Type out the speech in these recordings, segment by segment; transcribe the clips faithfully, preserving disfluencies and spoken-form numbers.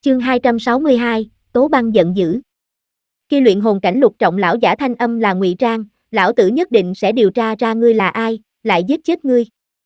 Chương hai trăm sáu mươi hai, Tố Băng giận dữ. Khi luyện hồn cảnh lục trọng lão giả thanh âm là ngụy trang, lão tử nhất định sẽ điều tra ra ngươi là ai, lại giết chết ngươi.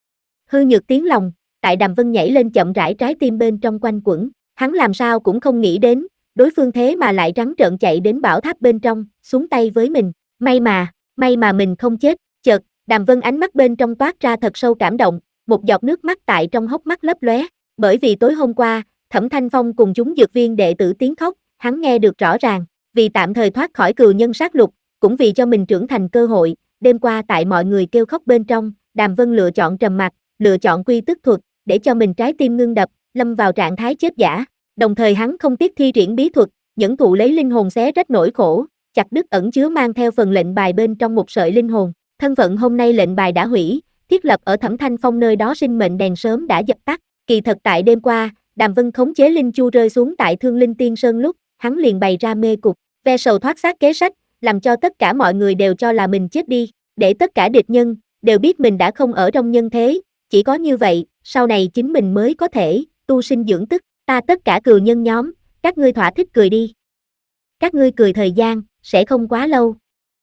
Hư nhược tiếng lòng, tại Đàm Vân nhảy lên chậm rãi, trái tim bên trong quanh quẩn, hắn làm sao cũng không nghĩ đến, đối phương thế mà lại trắng trợn chạy đến bảo tháp bên trong, xuống tay với mình, may mà, may mà mình không chết. Chợt, Đàm Vân ánh mắt bên trong toát ra thật sâu cảm động, một giọt nước mắt tại trong hốc mắt lấp lóe, bởi vì tối hôm qua, Thẩm Thanh Phong cùng chúng dược viên đệ tử tiếng khóc, hắn nghe được rõ ràng, vì tạm thời thoát khỏi cừu nhân sát lục, cũng vì cho mình trưởng thành cơ hội, đêm qua tại mọi người kêu khóc bên trong, Đàm Vân lựa chọn trầm mặc, lựa chọn quy tức thuật, để cho mình trái tim ngưng đập, lâm vào trạng thái chết giả, đồng thời hắn không tiếc thi triển bí thuật, nhẫn thụ lấy linh hồn xé rách nỗi khổ, chặt đứt ẩn chứa mang theo phần lệnh bài bên trong một sợi linh hồn, thân phận hôm nay lệnh bài đã hủy, thiết lập ở Thẩm Thanh Phong nơi đó sinh mệnh đèn sớm đã dập tắt, kỳ thật tại đêm qua, Đàm Vân khống chế linh chu rơi xuống tại Thương Linh Tiên Sơn lúc, hắn liền bày ra mê cục, ve sầu thoát xác kế sách, làm cho tất cả mọi người đều cho là mình chết đi, để tất cả địch nhân đều biết mình đã không ở trong nhân thế, chỉ có như vậy, sau này chính mình mới có thể tu sinh dưỡng tức, ta tất cả cừu nhân nhóm, các ngươi thỏa thích cười đi. Các ngươi cười thời gian sẽ không quá lâu.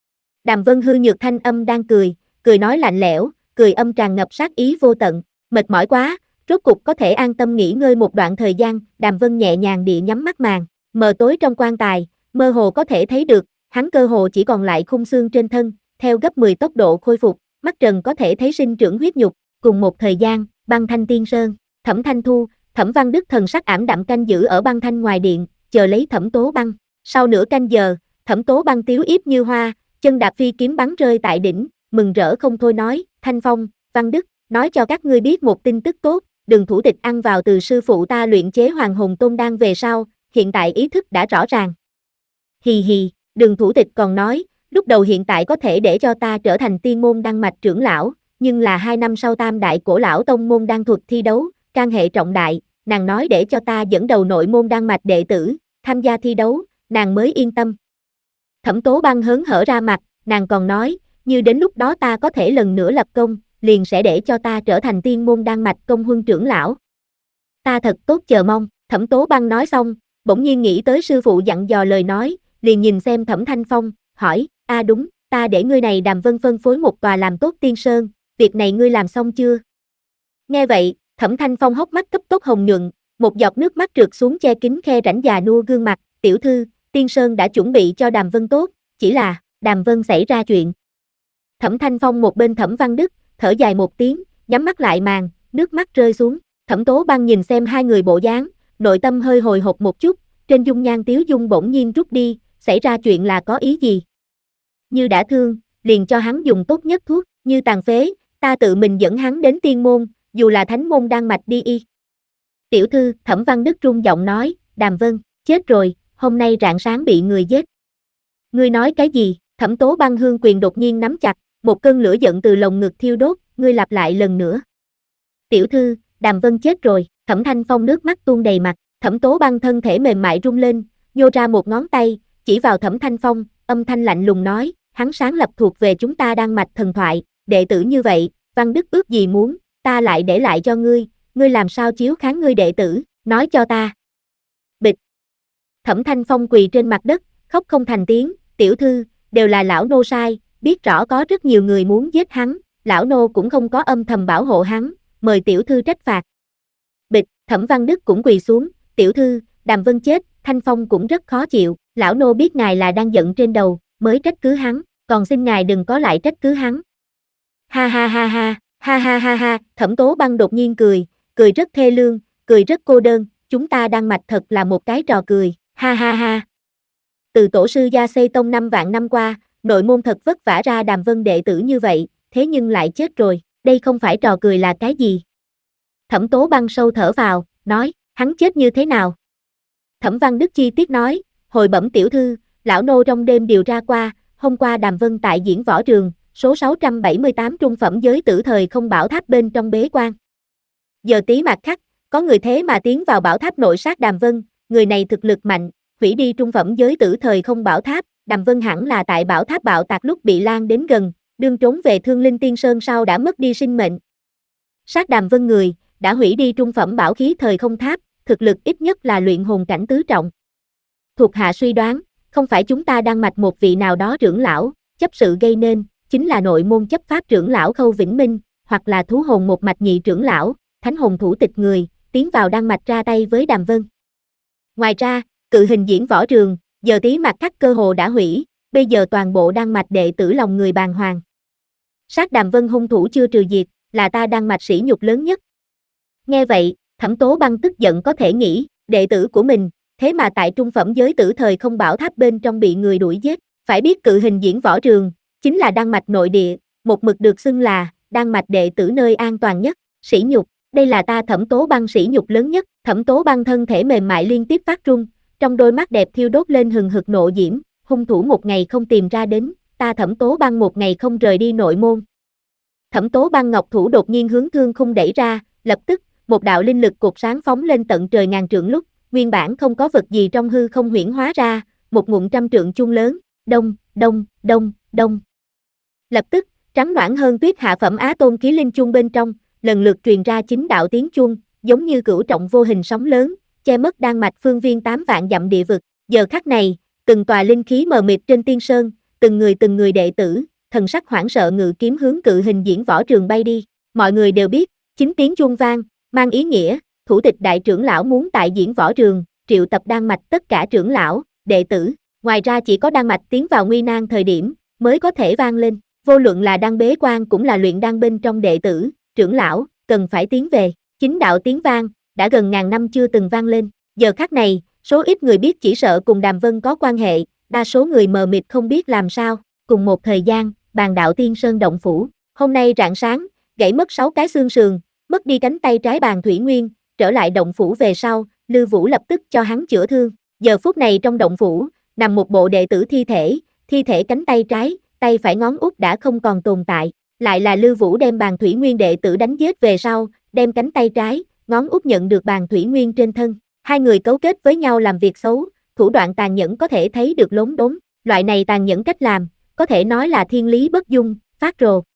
Đàm Vân hư nhược thanh âm đang cười, cười nói lạnh lẽo, cười âm tràn ngập sát ý vô tận, mệt mỏi quá, rốt cục có thể an tâm nghỉ ngơi một đoạn thời gian, Đàm Vân nhẹ nhàng địa nhắm mắt màn, mờ tối trong quan tài, mơ hồ có thể thấy được, hắn cơ hồ chỉ còn lại khung xương trên thân, theo gấp mười tốc độ khôi phục, mắt trần có thể thấy sinh trưởng huyết nhục, cùng một thời gian, Băng Thanh Tiên Sơn, Thẩm Thanh Thu, Thẩm Văn Đức thần sắc ảm đạm canh giữ ở Băng Thanh ngoài điện, chờ lấy Thẩm Tố Băng, sau nửa canh giờ, Thẩm Tố Băng tiếu yếp như hoa, chân đạp phi kiếm bắn rơi tại đỉnh, mừng rỡ không thôi nói, Thanh Phong, Văn Đức, nói cho các ngươi biết một tin tức tốt, Đường thủ tịch ăn vào từ sư phụ ta luyện chế Hoàng Hồn Tôn Đan về sau, hiện tại ý thức đã rõ ràng. Hì hì, Đường thủ tịch còn nói, lúc đầu hiện tại có thể để cho ta trở thành tiên môn đăng mạch trưởng lão, nhưng là hai năm sau tam đại cổ lão tông môn đan thuật thi đấu, can hệ trọng đại, nàng nói để cho ta dẫn đầu nội môn đan mạch đệ tử, tham gia thi đấu, nàng mới yên tâm. Thẩm Tố Băng hớn hở ra mặt, nàng còn nói, như đến lúc đó ta có thể lần nữa lập công, liền sẽ để cho ta trở thành tiên môn đan mạch công huân trưởng lão. Ta thật tốt chờ mong, Thẩm Tố Băng nói xong, bỗng nhiên nghĩ tới sư phụ dặn dò lời nói, liền nhìn xem Thẩm Thanh Phong, hỏi, a à đúng, ta để ngươi này Đàm Vân phân phối một tòa làm tốt tiên sơn, việc này ngươi làm xong chưa? Nghe vậy, Thẩm Thanh Phong hốc mắt cấp tốc hồng nhuận, một giọt nước mắt trượt xuống che kín khe rãnh già nua gương mặt, tiểu thư, tiên sơn đã chuẩn bị cho Đàm Vân tốt, chỉ là, Đàm Vân xảy ra chuyện. Thẩm Thanh Phong một bên Thẩm Văn Đức, thở dài một tiếng, nhắm mắt lại màn, nước mắt rơi xuống, Thẩm Tố Băng nhìn xem hai người bộ dáng, nội tâm hơi hồi hộp một chút, trên dung nhan tiếu dung bỗng nhiên rút đi, xảy ra chuyện là có ý gì? Như đã thương, liền cho hắn dùng tốt nhất thuốc, như tàn phế, ta tự mình dẫn hắn đến tiên môn, dù là thánh môn đan mạch đi y. Tiểu thư, Thẩm Văn Đức run giọng nói, Đàm Vân, chết rồi, hôm nay rạng sáng bị người giết. Ngươi nói cái gì? Thẩm Tố Băng hương quyền đột nhiên nắm chặt, một cơn lửa giận từ lồng ngực thiêu đốt, ngươi lặp lại lần nữa. Tiểu thư, Đàm Vân chết rồi, Thẩm Thanh Phong nước mắt tuôn đầy mặt, Thẩm Tố Băng thân thể mềm mại rung lên, nhô ra một ngón tay, chỉ vào Thẩm Thanh Phong, âm thanh lạnh lùng nói, hắn sáng lập thuộc về chúng ta đan mạch thần thoại, đệ tử như vậy, Văn Đức ước gì muốn, ta lại để lại cho ngươi, ngươi làm sao chiếu kháng ngươi đệ tử, nói cho ta. Bịch. Thẩm Thanh Phong quỳ trên mặt đất, khóc không thành tiếng, tiểu thư, đều là lão nô sai, biết rõ có rất nhiều người muốn giết hắn, lão nô cũng không có âm thầm bảo hộ hắn, mời tiểu thư trách phạt. Bịch, Thẩm Văn Đức cũng quỳ xuống, tiểu thư, Đàm Vân chết, Thanh Phong cũng rất khó chịu, lão nô biết ngài là đang giận trên đầu, mới trách cứ hắn, còn xin ngài đừng có lại trách cứ hắn. Ha ha ha ha, ha ha ha ha, Thẩm Tố Băng đột nhiên cười, cười rất thê lương, cười rất cô đơn, chúng ta đan mạch thật là một cái trò cười, ha ha ha. Từ tổ sư gia xây tông năm vạn năm qua, nội môn thật vất vả ra Đàm Vân đệ tử như vậy, thế nhưng lại chết rồi, đây không phải trò cười là cái gì? Thẩm Tố Băng sâu thở vào, nói, hắn chết như thế nào? Thẩm Văn Đức chi tiết nói, hồi bẩm tiểu thư, lão nô trong đêm điều tra qua, hôm qua Đàm Vân tại diễn võ trường, số sáu trăm bảy mươi tám trung phẩm giới tử thời không bảo tháp bên trong bế quan. Giờ tí mạt khắc, có người thế mà tiến vào bảo tháp nội sát Đàm Vân, người này thực lực mạnh, hủy đi trung phẩm giới tử thời không bảo tháp, Đàm Vân hẳn là tại bảo tháp bạo tạc lúc bị lan đến gần, đương trốn về Thương Linh Tiên Sơn sau đã mất đi sinh mệnh. Sát Đàm Vân người, đã hủy đi trung phẩm bảo khí thời không tháp, thực lực ít nhất là luyện hồn cảnh tứ trọng. Thuộc hạ suy đoán, không phải chúng ta đang mạch một vị nào đó trưởng lão, chấp sự gây nên, chính là nội môn chấp pháp trưởng lão Khâu Vĩnh Minh, hoặc là thú hồn một mạch nhị trưởng lão, thánh hồn thủ tịch người, tiến vào đan mạch ra tay với Đàm Vân. Ngoài ra, cự hình diễn võ trường, giờ tí mặt khắc cơ hồ đã hủy, bây giờ toàn bộ đan mạch đệ tử lòng người bàng hoàng. Sát Đàm Vân hung thủ chưa trừ diệt, là ta đan mạch sỉ nhục lớn nhất. Nghe vậy, Thẩm Tố Băng tức giận có thể nghĩ, đệ tử của mình, thế mà tại trung phẩm giới tử thời không bảo tháp bên trong bị người đuổi giết, phải biết cự hình diễn võ trường, chính là đan mạch nội địa, một mực được xưng là, đan mạch đệ tử nơi an toàn nhất, sỉ nhục, đây là ta Thẩm Tố Băng sỉ nhục lớn nhất. Thẩm Tố Băng thân thể mềm mại liên tiếp phát run, trong đôi mắt đẹp thiêu đốt lên hừng hực nộ diễm, hung thủ một ngày không tìm ra đến, ta Thẩm Tố Băng một ngày không rời đi nội môn. Thẩm Tố Băng ngọc thủ đột nhiên hướng thương khung đẩy ra, lập tức, một đạo linh lực cột sáng phóng lên tận trời ngàn trượng lúc, nguyên bản không có vật gì trong hư không huyễn hóa ra, một ngụm trăm trượng chuông lớn, đông, đông, đông, đông. Lập tức, trắng noãn hơn tuyết hạ phẩm Á Tôn Ký Linh chuông bên trong, lần lượt truyền ra chín đạo tiếng chuông, giống như cửu trọng vô hình sóng lớn, che mất đan mạch phương viên tám vạn dặm địa vực. Giờ khắc này, từng tòa linh khí mờ mịt trên tiên sơn, từng người từng người đệ tử, thần sắc hoảng sợ ngự kiếm hướng cự hình diễn võ trường bay đi. Mọi người đều biết, chín tiếng chuông vang, mang ý nghĩa, thủ tịch đại trưởng lão muốn tại diễn võ trường, triệu tập đan mạch tất cả trưởng lão, đệ tử. Ngoài ra chỉ có đan mạch tiến vào nguy nan thời điểm, mới có thể vang lên. Vô luận là đan bế quan cũng là luyện đan bên trong đệ tử, trưởng lão, cần phải tiến về. Chính đạo tiếng vang, đã gần ngàn năm chưa từng vang lên. Giờ khắc này, số ít người biết chỉ sợ cùng Đàm Vân có quan hệ, đa số người mờ mịt không biết làm sao. Cùng một thời gian, Bàn Đạo Tiên Sơn động phủ, hôm nay rạng sáng, gãy mất sáu cái xương sườn, mất đi cánh tay trái Bàn Thủy Nguyên, trở lại động phủ về sau, Lư Vũ lập tức cho hắn chữa thương. Giờ phút này trong động phủ, nằm một bộ đệ tử thi thể, thi thể cánh tay trái, tay phải ngón út đã không còn tồn tại, lại là Lư Vũ đem Bàn Thủy Nguyên đệ tử đánh giết về sau, đem cánh tay trái, ngón út nhận được Bàn Thủy Nguyên trên thân. Hai người cấu kết với nhau làm việc xấu, thủ đoạn tàn nhẫn có thể thấy được lốm đốm, loại này tàn nhẫn cách làm, có thể nói là thiên lý bất dung, phát rồ.